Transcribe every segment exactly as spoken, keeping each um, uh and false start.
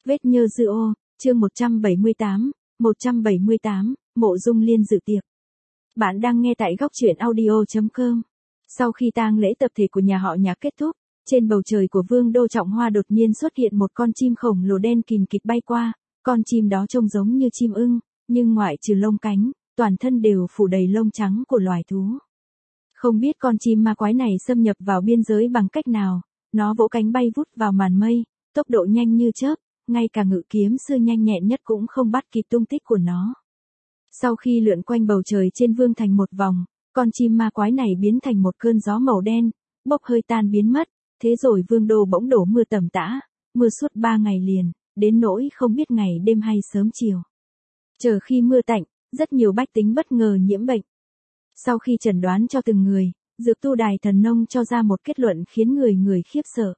Vết nhơ dư ô, chương một trăm bảy mươi tám, một trăm bảy mươi tám, Mộ Dung Liên dự tiệc. Bạn đang nghe tại góc truyện audio chấm com. Sau khi tang lễ tập thể của nhà họ Nhạc kết thúc, trên bầu trời của Vương đô Trọng Hoa đột nhiên xuất hiện một con chim khổng lồ đen kìn kịt bay qua, con chim đó trông giống như chim ưng, nhưng ngoại trừ lông cánh, toàn thân đều phủ đầy lông trắng của loài thú. Không biết con chim ma quái này xâm nhập vào biên giới bằng cách nào, nó vỗ cánh bay vút vào màn mây, tốc độ nhanh như chớp, ngay cả ngự kiếm sư nhanh nhẹn nhất cũng không bắt kịp tung tích của nó. Sau khi lượn quanh bầu trời trên vương thành một vòng, con chim ma quái này biến thành một cơn gió màu đen, bốc hơi tan biến mất, thế rồi vương đô bỗng đổ mưa tầm tã, mưa suốt ba ngày liền, đến nỗi không biết ngày đêm hay sớm chiều. Chờ khi mưa tạnh, rất nhiều bách tính bất ngờ nhiễm bệnh. Sau khi chẩn đoán cho từng người, Dược Tu Đài Thần Nông cho ra một kết luận khiến người người khiếp sợ.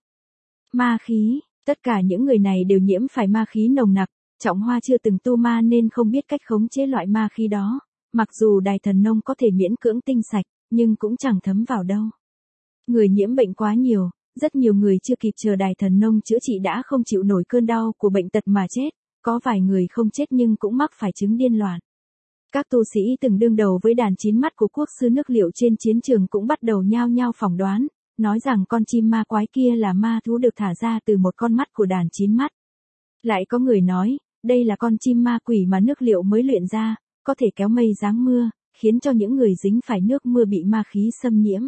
Ma khí, tất cả những người này đều nhiễm phải ma khí nồng nặc, Trọng Hoa chưa từng tu ma nên không biết cách khống chế loại ma khí đó, mặc dù Đài Thần Nông có thể miễn cưỡng tinh sạch, nhưng cũng chẳng thấm vào đâu. Người nhiễm bệnh quá nhiều, rất nhiều người chưa kịp chờ Đài Thần Nông chữa trị đã không chịu nổi cơn đau của bệnh tật mà chết, có vài người không chết nhưng cũng mắc phải chứng điên loạn. Các tu sĩ từng đương đầu với đàn chín mắt của quốc sư nước Liệu trên chiến trường cũng bắt đầu nhao nhao phỏng đoán, nói rằng con chim ma quái kia là ma thú được thả ra từ một con mắt của đàn chín mắt. Lại có người nói, đây là con chim ma quỷ mà nước Liệu mới luyện ra, có thể kéo mây giáng mưa, khiến cho những người dính phải nước mưa bị ma khí xâm nhiễm.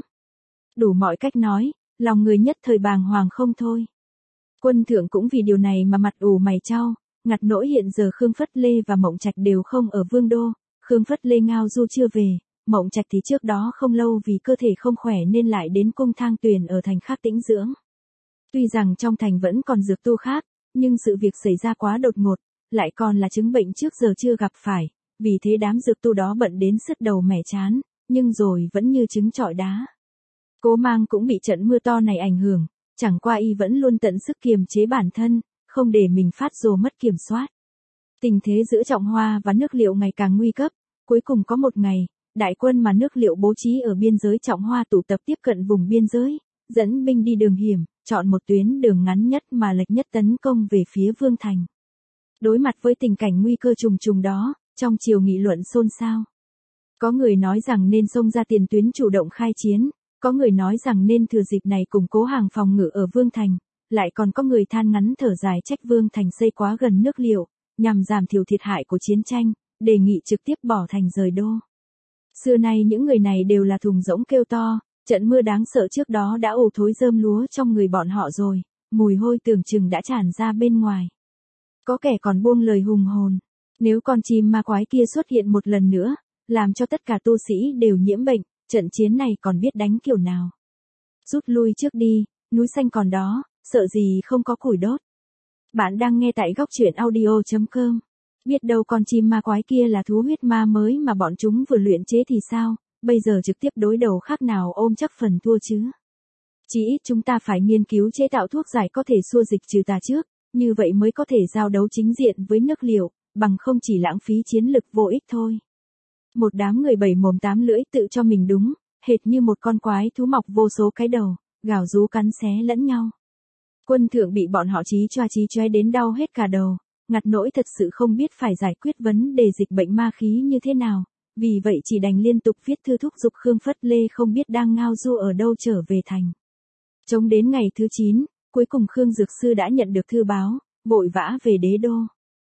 Đủ mọi cách nói, lòng người nhất thời bàng hoàng không thôi. Quân thượng cũng vì điều này mà mặt ủ mày chau, ngặt nỗi hiện giờ Khương Phất Lê và Mộng Trạch đều không ở Vương đô. Khương Phất Lê ngao du chưa về, Mộng Trạch thì trước đó không lâu vì cơ thể không khỏe nên lại đến cung Thang Tuyền ở thành khác tĩnh dưỡng. Tuy rằng trong thành vẫn còn dược tu khác, nhưng sự việc xảy ra quá đột ngột, lại còn là chứng bệnh trước giờ chưa gặp phải, vì thế đám dược tu đó bận đến sứt đầu mẻ chán, nhưng rồi vẫn như trứng trọi đá. Cố Mang cũng bị trận mưa to này ảnh hưởng, chẳng qua y vẫn luôn tận sức kiềm chế bản thân, không để mình phát rồ mất kiểm soát. Tình thế giữa Trọng Hoa và nước Liệu ngày càng nguy cấp, cuối cùng có một ngày, đại quân mà nước Liệu bố trí ở biên giới Trọng Hoa tụ tập tiếp cận vùng biên giới, dẫn binh đi đường hiểm, chọn một tuyến đường ngắn nhất mà lệch nhất tấn công về phía Vương Thành. Đối mặt với tình cảnh nguy cơ trùng trùng đó, trong triều nghị luận xôn xao. Có người nói rằng nên xông ra tiền tuyến chủ động khai chiến, có người nói rằng nên thừa dịp này củng cố hàng phòng ngự ở Vương Thành, lại còn có người than ngắn thở dài trách Vương Thành xây quá gần nước Liệu, nhằm giảm thiểu thiệt hại của chiến tranh, đề nghị trực tiếp bỏ thành rời đô. Xưa nay những người này đều là thùng rỗng kêu to, trận mưa đáng sợ trước đó đã ù thối rơm lúa trong người bọn họ rồi, mùi hôi tưởng chừng đã tràn ra bên ngoài. Có kẻ còn buông lời hùng hồn, nếu con chim ma quái kia xuất hiện một lần nữa, làm cho tất cả tu sĩ đều nhiễm bệnh, trận chiến này còn biết đánh kiểu nào. Rút lui trước đi, núi xanh còn đó, sợ gì không có củi đốt. Bạn đang nghe tại góc truyện audio chấm com. Biết đâu con chim ma quái kia là thú huyết ma mới mà bọn chúng vừa luyện chế thì sao, bây giờ trực tiếp đối đầu khác nào ôm chắc phần thua chứ. Chỉ ít chúng ta phải nghiên cứu chế tạo thuốc giải có thể xua dịch trừ tà trước, như vậy mới có thể giao đấu chính diện với nước Liệu, bằng không chỉ lãng phí chiến lực vô ích thôi. Một đám người bảy mồm tám lưỡi tự cho mình đúng, hệt như một con quái thú mọc vô số cái đầu, gào rú cắn xé lẫn nhau. Quân thượng bị bọn họ chí choa chí choé đến đau hết cả đầu, ngặt nỗi thật sự không biết phải giải quyết vấn đề dịch bệnh ma khí như thế nào, vì vậy chỉ đành liên tục viết thư thúc giục Khương Phất Lê không biết đang ngao du ở đâu trở về thành. Chống đến ngày thứ chín, cuối cùng Khương Dược Sư đã nhận được thư báo, vội vã về đế đô.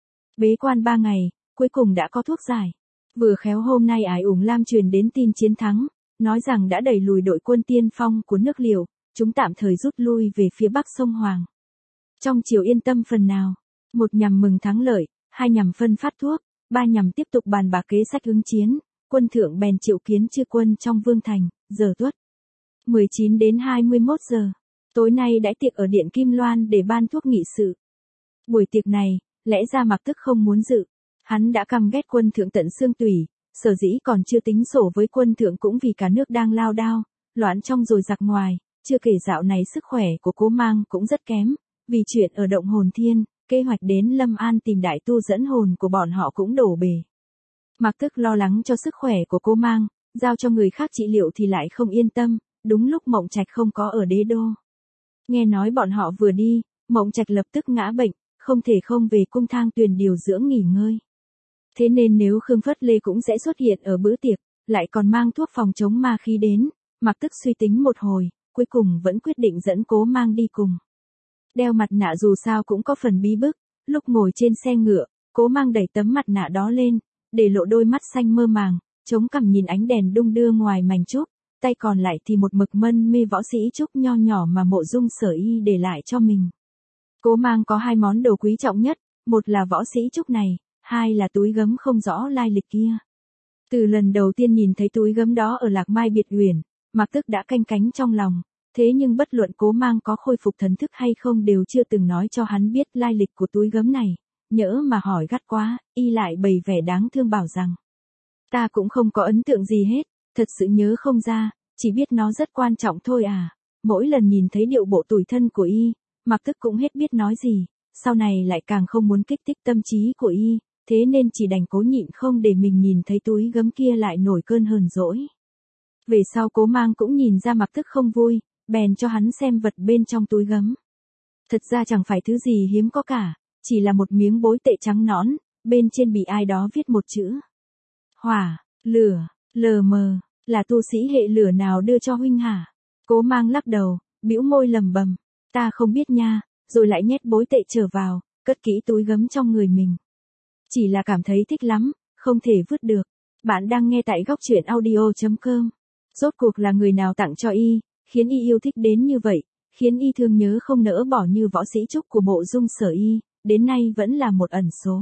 Bế quan ba ngày, cuối cùng đã có thuốc giải. Vừa khéo hôm nay Ái Ủng Lam truyền đến tin chiến thắng, nói rằng đã đẩy lùi đội quân tiên phong của nước Liệu, chúng tạm thời rút lui về phía bắc sông Hoàng. Trong triều yên tâm phần nào, một nhằm mừng thắng lợi, hai nhằm phân phát thuốc, ba nhằm tiếp tục bàn bạc kế sách ứng chiến, quân thượng bèn triệu kiến chư quân trong Vương Thành, giờ tuất. mười chín đến hai mươi mốt giờ, tối nay đãi tiệc ở Điện Kim Loan để ban thuốc nghị sự. Buổi tiệc này, lẽ ra Mạc Tức không muốn dự, hắn đã căm ghét quân thượng tận xương tủy, sở dĩ còn chưa tính sổ với quân thượng cũng vì cả nước đang lao đao, loạn trong rồi giặc ngoài, chưa kể dạo này sức khỏe của Cố Mang cũng rất kém, vì chuyện ở động hồn thiên, kế hoạch đến Lâm An tìm đại tu dẫn hồn của bọn họ cũng đổ bể. Mạc Tức lo lắng cho sức khỏe của Cố Mang, giao cho người khác trị liệu thì lại không yên tâm, đúng lúc Mộng Trạch không có ở đế đô. Nghe nói bọn họ vừa đi, Mộng Trạch lập tức ngã bệnh, không thể không về cung thang tuyền điều dưỡng nghỉ ngơi. Thế nên nếu Khương Phất Lê cũng sẽ xuất hiện ở bữa tiệc, lại còn mang thuốc phòng chống ma khí đến, Mạc Tức suy tính một hồi, cuối cùng vẫn quyết định dẫn Cố Mang đi cùng. Đeo mặt nạ dù sao cũng có phần bí bức, lúc ngồi trên xe ngựa, Cố Mang đẩy tấm mặt nạ đó lên, để lộ đôi mắt xanh mơ màng, chống cằm nhìn ánh đèn đung đưa ngoài mảnh trúc, tay còn lại thì một mực mân mê võ sĩ trúc nho nhỏ mà Mộ Dung Sở Y để lại cho mình. Cố Mang có hai món đồ quý trọng nhất, một là võ sĩ trúc này, hai là túi gấm không rõ lai lịch kia. Từ lần đầu tiên nhìn thấy túi gấm đó ở Lạc Mai Biệt Uyển, Mạc Tức đã canh cánh trong lòng, thế nhưng bất luận Cố Mang có khôi phục thần thức hay không đều chưa từng nói cho hắn biết lai lịch của túi gấm này, nhỡ mà hỏi gắt quá, y lại bày vẻ đáng thương bảo rằng: ta cũng không có ấn tượng gì hết, thật sự nhớ không ra, chỉ biết nó rất quan trọng thôi à. Mỗi lần nhìn thấy điệu bộ tủi thân của y, Mạc Tức cũng hết biết nói gì, sau này lại càng không muốn kích thích tâm trí của y, thế nên chỉ đành cố nhịn không để mình nhìn thấy túi gấm kia lại nổi cơn hờn dỗi. Về sau Cố Mang cũng nhìn ra Mạc Tức không vui, bèn cho hắn xem vật bên trong túi gấm. Thật ra chẳng phải thứ gì hiếm có cả, chỉ là một miếng bối tệ trắng nõn, bên trên bị ai đó viết một chữ: hỏa, lửa, lờ mờ, là tu sĩ hệ lửa nào đưa cho huynh hả? Cố Mang lắc đầu, bĩu môi lầm bầm, ta không biết nha, rồi lại nhét bối tệ trở vào, cất kỹ túi gấm trong người mình. Chỉ là cảm thấy thích lắm, không thể vứt được. Bạn đang nghe tại góc truyện audio chấm com. Rốt cuộc là người nào tặng cho y, khiến y yêu thích đến như vậy, khiến y thương nhớ không nỡ bỏ như võ sĩ trúc của Mộ Dung Sở Y, đến nay vẫn là một ẩn số.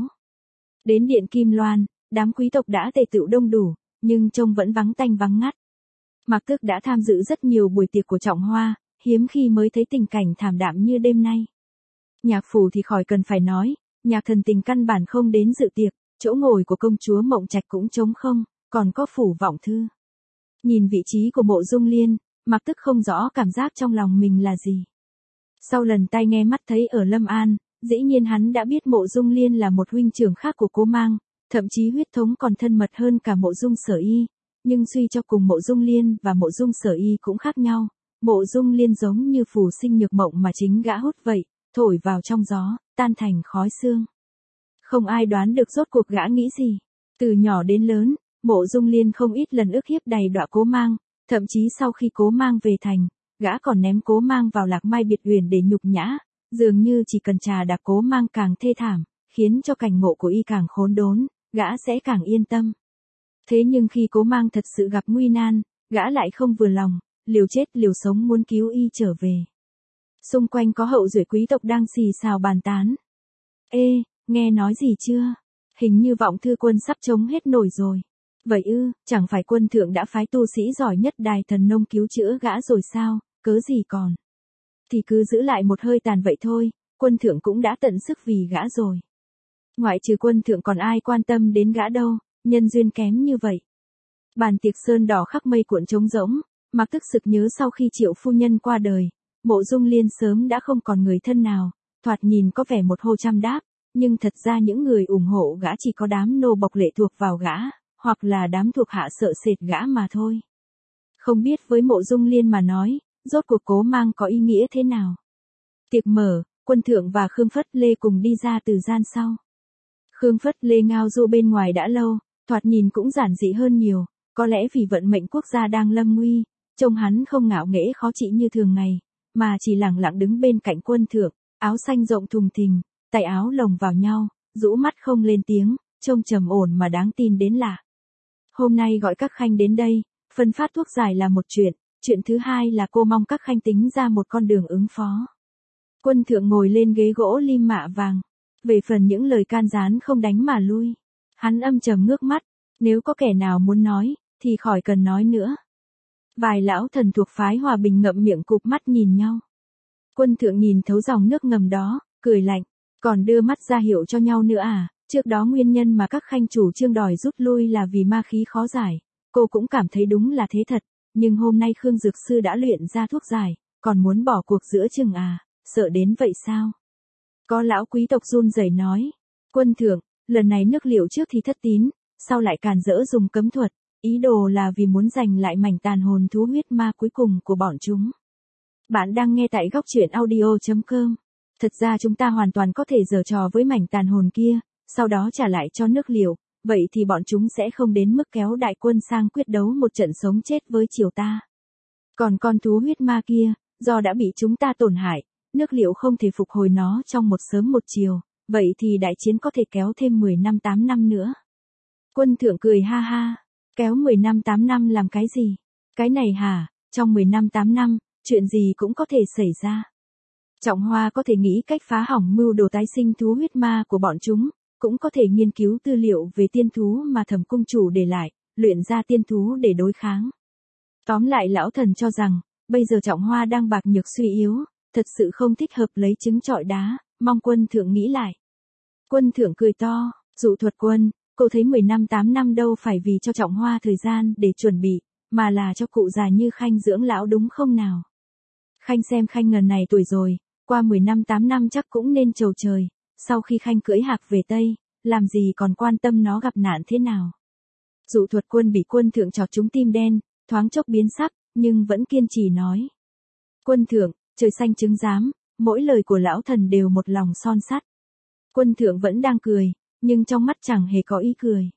Đến điện Kim Loan, đám quý tộc đã tề tựu đông đủ, nhưng trông vẫn vắng tanh vắng ngắt. Mạc Tức đã tham dự rất nhiều buổi tiệc của Trọng Hoa, hiếm khi mới thấy tình cảnh thảm đạm như đêm nay. Nhạc phủ thì khỏi cần phải nói, Nhạc Thần Tình căn bản không đến dự tiệc, chỗ ngồi của công chúa Mộng Trạch cũng trống không, còn có Phủ Vọng Thư. Nhìn vị trí của Mộ Dung Liên, Mạc Tức không rõ cảm giác trong lòng mình là gì. Sau lần tai nghe mắt thấy ở Lâm An, dĩ nhiên hắn đã biết Mộ Dung Liên là một huynh trưởng khác của Cố Mang, thậm chí huyết thống còn thân mật hơn cả Mộ Dung Sở Y, nhưng suy cho cùng Mộ Dung Liên và Mộ Dung Sở Y cũng khác nhau. Mộ Dung Liên giống như phù sinh nhược mộng mà chính gã hút vậy, thổi vào trong gió, tan thành khói xương. Không ai đoán được rốt cuộc gã nghĩ gì. Từ nhỏ đến lớn, Mộ Dung Liên không ít lần ức hiếp đầy đọa Cố Mang, thậm chí sau khi Cố Mang về thành, gã còn ném Cố Mang vào Lạc Mai Biệt Uyển để nhục nhã, dường như chỉ cần trà đạp Cố Mang càng thê thảm, khiến cho cảnh ngộ của y càng khốn đốn, gã sẽ càng yên tâm. Thế nhưng khi Cố Mang thật sự gặp nguy nan, gã lại không vừa lòng, liều chết liều sống muốn cứu y trở về. Xung quanh có hậu duệ quý tộc đang xì xào bàn tán. Ê, nghe nói gì chưa? Hình như Vọng Thư quân sắp chống hết nổi rồi. Vậy ư, chẳng phải quân thượng đã phái tu sĩ giỏi nhất Đài Thần Nông cứu chữa gã rồi sao, cớ gì còn. Thì cứ giữ lại một hơi tàn vậy thôi, quân thượng cũng đã tận sức vì gã rồi. Ngoại trừ quân thượng còn ai quan tâm đến gã đâu, nhân duyên kém như vậy. Bàn tiệc sơn đỏ khắc mây cuộn trống rỗng, Mạc Tức sực nhớ sau khi Triệu phu nhân qua đời, Mộ Dung Liên sớm đã không còn người thân nào, thoạt nhìn có vẻ một hô trăm đáp, nhưng thật ra những người ủng hộ gã chỉ có đám nô bộc lệ thuộc vào gã, hoặc là đám thuộc hạ sợ sệt gã mà thôi. Không biết với Mộ Dung Liên mà nói, rốt cuộc Cố Mang có ý nghĩa thế nào. Tiệc mở, quân thượng và Khương Phất Lê cùng đi ra từ gian sau. Khương Phất Lê ngao du bên ngoài đã lâu, thoạt nhìn cũng giản dị hơn nhiều, có lẽ vì vận mệnh quốc gia đang lâm nguy, trông hắn không ngạo nghễ khó trị như thường ngày, mà chỉ lặng lặng đứng bên cạnh quân thượng, áo xanh rộng thùng thình, tay áo lồng vào nhau, rũ mắt không lên tiếng, trông trầm ổn mà đáng tin đến lạ. Hôm nay gọi các khanh đến đây, phân phát thuốc giải là một chuyện, chuyện thứ hai là cô mong các khanh tính ra một con đường ứng phó. Quân thượng ngồi lên ghế gỗ lim mạ vàng, về phần những lời can gián không đánh mà lui. Hắn âm trầm ngước mắt, nếu có kẻ nào muốn nói, thì khỏi cần nói nữa. Vài lão thần thuộc phái Hòa Bình ngậm miệng cụp mắt nhìn nhau. Quân thượng nhìn thấu dòng nước ngầm đó, cười lạnh, còn đưa mắt ra hiệu cho nhau nữa à, trước đó nguyên nhân mà các khanh chủ trương đòi rút lui là vì ma khí khó giải, cô cũng cảm thấy đúng là thế thật, nhưng hôm nay Khương Dược Sư đã luyện ra thuốc giải, còn muốn bỏ cuộc giữa chừng à, sợ đến vậy sao? Có lão quý tộc run rẩy nói, quân thượng, lần này nước liệu trước thì thất tín, sau lại càn rỡ dùng cấm thuật, ý đồ là vì muốn giành lại mảnh tàn hồn thú huyết ma cuối cùng của bọn chúng. Bạn đang nghe tại góc truyện audio chấm com. Thật ra chúng ta hoàn toàn có thể giở trò với mảnh tàn hồn kia, sau đó trả lại cho nước Liệu, vậy thì bọn chúng sẽ không đến mức kéo đại quân sang quyết đấu một trận sống chết với triều ta. Còn con thú huyết ma kia, do đã bị chúng ta tổn hại, nước Liệu không thể phục hồi nó trong một sớm một chiều, vậy thì đại chiến có thể kéo thêm mười năm tám năm nữa. Quân thượng cười ha ha, kéo mười năm tám năm làm cái gì? Cái này hả, trong mười năm tám năm, chuyện gì cũng có thể xảy ra. Trọng Hoa có thể nghĩ cách phá hỏng mưu đồ tái sinh thú huyết ma của bọn chúng, cũng có thể nghiên cứu tư liệu về tiên thú mà Thẩm cung chủ để lại, luyện ra tiên thú để đối kháng. Tóm lại lão thần cho rằng, bây giờ Trọng Hoa đang bạc nhược suy yếu, thật sự không thích hợp lấy trứng trọi đá, mong quân thượng nghĩ lại. Quân thượng cười to, Dụ Thuật Quân, cô thấy mười năm tám năm đâu phải vì cho Trọng Hoa thời gian để chuẩn bị, mà là cho cụ già như Khanh dưỡng lão đúng không nào? Khanh xem Khanh ngần này tuổi rồi, qua mười năm tám năm chắc cũng nên trầu trời, sau khi Khanh cưỡi hạc về Tây, làm gì còn quan tâm nó gặp nạn thế nào. Dụ Thuật Quân bị quân thượng chọc trúng tim đen, thoáng chốc biến sắc, nhưng vẫn kiên trì nói. Quân thượng, trời xanh chứng giám, mỗi lời của lão thần đều một lòng son sắt. Quân thượng vẫn đang cười, nhưng trong mắt chẳng hề có ý cười.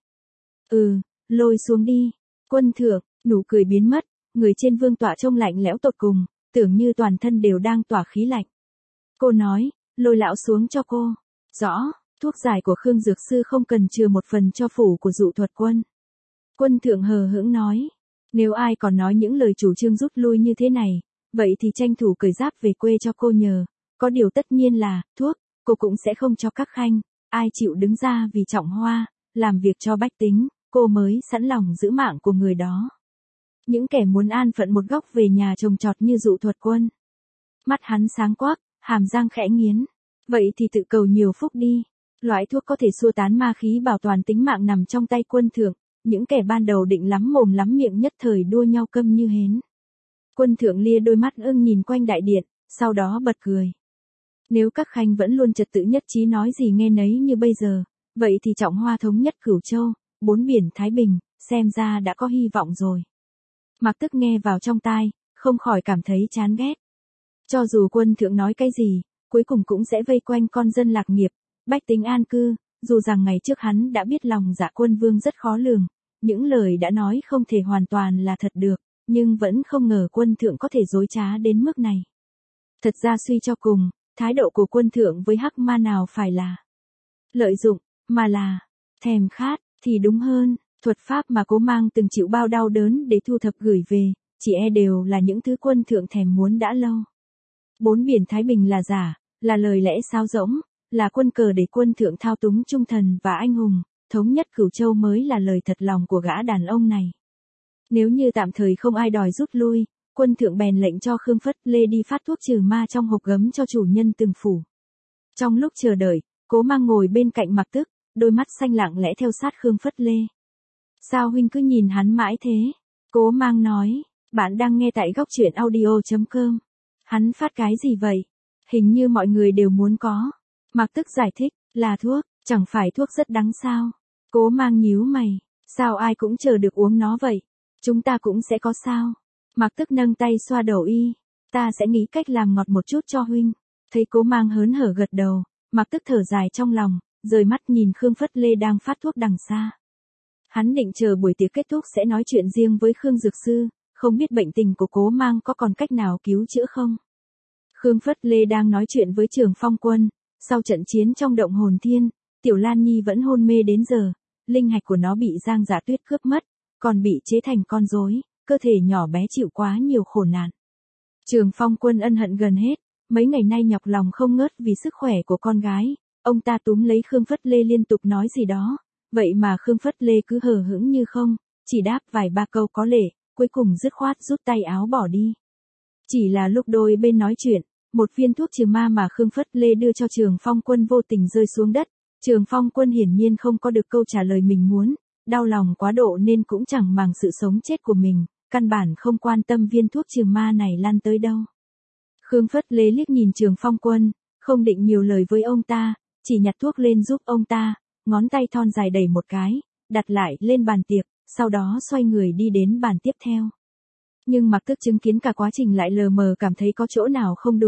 Ừ, lôi xuống đi. Quân thượng, nụ cười biến mất, người trên vương tọa trông lạnh lẽo tột cùng, tưởng như toàn thân đều đang tỏa khí lạnh. Cô nói, lôi lão xuống cho cô. Rõ, thuốc giải của Khương Dược Sư không cần chừa một phần cho phủ của Dụ Thuật Quân. Quân thượng hờ hững nói, nếu ai còn nói những lời chủ trương rút lui như thế này, vậy thì tranh thủ cởi giáp về quê cho cô nhờ, có điều tất nhiên là, thuốc, cô cũng sẽ không cho các khanh, ai chịu đứng ra vì Trọng Hoa, làm việc cho bách tính, cô mới sẵn lòng giữ mạng của người đó. Những kẻ muốn an phận một góc về nhà trồng trọt như Dụ Thuật Quân. Mắt hắn sáng quắc, hàm răng khẽ nghiến. Vậy thì tự cầu nhiều phúc đi. Loại thuốc có thể xua tán ma khí bảo toàn tính mạng nằm trong tay quân thượng. Những kẻ ban đầu định lắm mồm lắm miệng nhất thời đua nhau câm như hến. Quân thượng lia đôi mắt ưng nhìn quanh đại điện, sau đó bật cười. Nếu các khanh vẫn luôn trật tự nhất trí nói gì nghe nấy như bây giờ, vậy thì Trọng Hoa thống nhất Cửu Châu, bốn biển Thái Bình, xem ra đã có hy vọng rồi. Mạc Tức nghe vào trong tai, không khỏi cảm thấy chán ghét. Cho dù quân thượng nói cái gì, cuối cùng cũng sẽ vây quanh con dân lạc nghiệp, bách tính an cư, dù rằng ngày trước hắn đã biết lòng dạ quân vương rất khó lường, những lời đã nói không thể hoàn toàn là thật được, nhưng vẫn không ngờ quân thượng có thể dối trá đến mức này. Thật ra suy cho cùng, thái độ của quân thượng với hắc ma nào phải là lợi dụng, mà là thèm khát, thì đúng hơn. Thuật pháp mà Cố Mang từng chịu bao đau đớn để thu thập gửi về, chỉ e đều là những thứ quân thượng thèm muốn đã lâu. Bốn biển Thái Bình là giả, là lời lẽ sáo rỗng, là quân cờ để quân thượng thao túng trung thần và anh hùng, thống nhất Cửu Châu mới là lời thật lòng của gã đàn ông này. Nếu như tạm thời không ai đòi rút lui, quân thượng bèn lệnh cho Khương Phất Lê đi phát thuốc trừ ma trong hộp gấm cho chủ nhân từng phủ. Trong lúc chờ đợi, Cố Mang ngồi bên cạnh Mạc Tức, đôi mắt xanh lặng lẽ theo sát Khương Phất Lê. Sao huynh cứ nhìn hắn mãi thế? Cố Mang nói, bạn đang nghe tại góc truyện audio chấm com. Hắn phát cái gì vậy? Hình như mọi người đều muốn có. Mạc Tức giải thích, là thuốc, chẳng phải thuốc rất đắng sao? Cố Mang nhíu mày, sao ai cũng chờ được uống nó vậy? Chúng ta cũng sẽ có sao? Mạc Tức nâng tay xoa đầu y, ta sẽ nghĩ cách làm ngọt một chút cho huynh. Thấy Cố Mang hớn hở gật đầu, Mạc Tức thở dài trong lòng, rời mắt nhìn Khương Phất Lê đang phát thuốc đằng xa. Hắn định chờ buổi tiệc kết thúc sẽ nói chuyện riêng với Khương Dược Sư, không biết bệnh tình của Cố Mang có còn cách nào cứu chữa không. Khương Phất Lê đang nói chuyện với Trường Phong Quân, sau trận chiến trong động hồn thiên, Tiểu Lan Nhi vẫn hôn mê đến giờ, linh hạch của nó bị Giang Dạ Tuyết cướp mất, còn bị chế thành con rối, cơ thể nhỏ bé chịu quá nhiều khổ nạn. Trường Phong Quân ân hận gần hết, mấy ngày nay nhọc lòng không ngớt vì sức khỏe của con gái, ông ta túm lấy Khương Phất Lê liên tục nói gì đó. Vậy mà Khương Phất Lê cứ hờ hững như không, chỉ đáp vài ba câu có lệ, cuối cùng dứt khoát rút tay áo bỏ đi. Chỉ là lúc đôi bên nói chuyện, một viên thuốc trừ ma mà Khương Phất Lê đưa cho Trường Phong Quân vô tình rơi xuống đất. Trường Phong Quân hiển nhiên không có được câu trả lời mình muốn, đau lòng quá độ nên cũng chẳng màng sự sống chết của mình, căn bản không quan tâm viên thuốc trừ ma này lăn tới đâu. Khương Phất Lê liếc nhìn Trường Phong Quân, không định nhiều lời với ông ta, chỉ nhặt thuốc lên giúp ông ta. Ngón tay thon dài đẩy một cái, đặt lại lên bàn tiệc, sau đó xoay người đi đến bàn tiếp theo. Nhưng Mạc Tức chứng kiến cả quá trình lại lờ mờ cảm thấy có chỗ nào không đúng,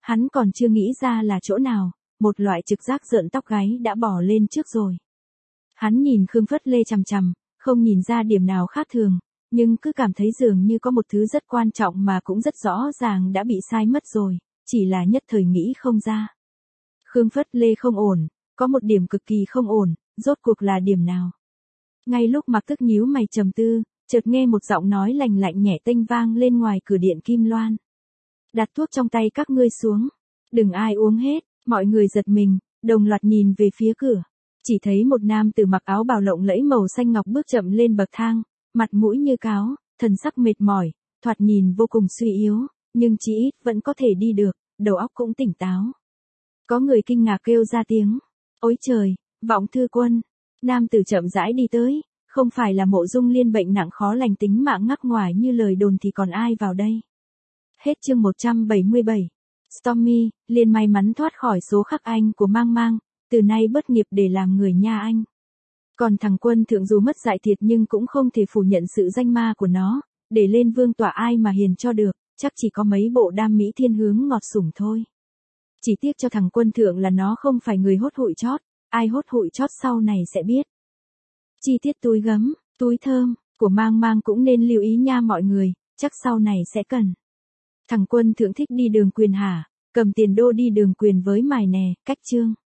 Hắn còn chưa nghĩ ra là chỗ nào, một loại trực giác rợn tóc gáy đã bỏ lên trước rồi. Hắn nhìn Khương Phất Lê chằm chằm, không nhìn ra điểm nào khác thường, nhưng cứ cảm thấy dường như có một thứ rất quan trọng mà cũng rất rõ ràng đã bị sai mất rồi, chỉ là nhất thời nghĩ không ra. Khương Phất Lê không ổn, có một điểm cực kỳ không ổn, rốt cuộc là điểm nào? Ngay lúc Mặc Tức nhíu mày trầm tư, chợt nghe một giọng nói lành lạnh nhẹ tênh vang lên ngoài cửa điện Kim Loan. Đặt thuốc trong tay các ngươi xuống, đừng ai uống hết. Mọi người giật mình, đồng loạt nhìn về phía cửa. Chỉ thấy một nam tử mặc áo bào lộng lẫy màu xanh ngọc bước chậm lên bậc thang, mặt mũi như cáo, thần sắc mệt mỏi, thoạt nhìn vô cùng suy yếu, nhưng chí ít vẫn có thể đi được, đầu óc cũng tỉnh táo. Có người kinh ngạc kêu ra tiếng. Ôi trời, Vọng Thư Quân. Nam tử chậm rãi đi tới, không phải là Mộ Dung Liên bệnh nặng khó lành tính mạng ngắc ngoài như lời đồn thì còn ai vào đây. Hết chương một trăm bảy mươi bảy. Stormy, liền may mắn thoát khỏi số khắc anh của Mang Mang, từ nay bất nghiệp để làm người nha anh. Còn thằng Quân Thượng dù mất dạy thiệt nhưng cũng không thể phủ nhận sự danh ma của nó, để lên vương tọa ai mà hiền cho được, chắc chỉ có mấy bộ đam mỹ thiên hướng ngọt sủng thôi. Chỉ tiếc cho thằng Quân Thượng là nó không phải người hốt hụi chót, ai hốt hụi chót sau này sẽ biết. Chi tiết túi gấm, túi thơm, của Mang Mang cũng nên lưu ý nha mọi người, chắc sau này sẽ cần. Thằng Quân Thượng thích đi đường quyền hả, cầm tiền đô đi đường quyền với mài nè, cách chương.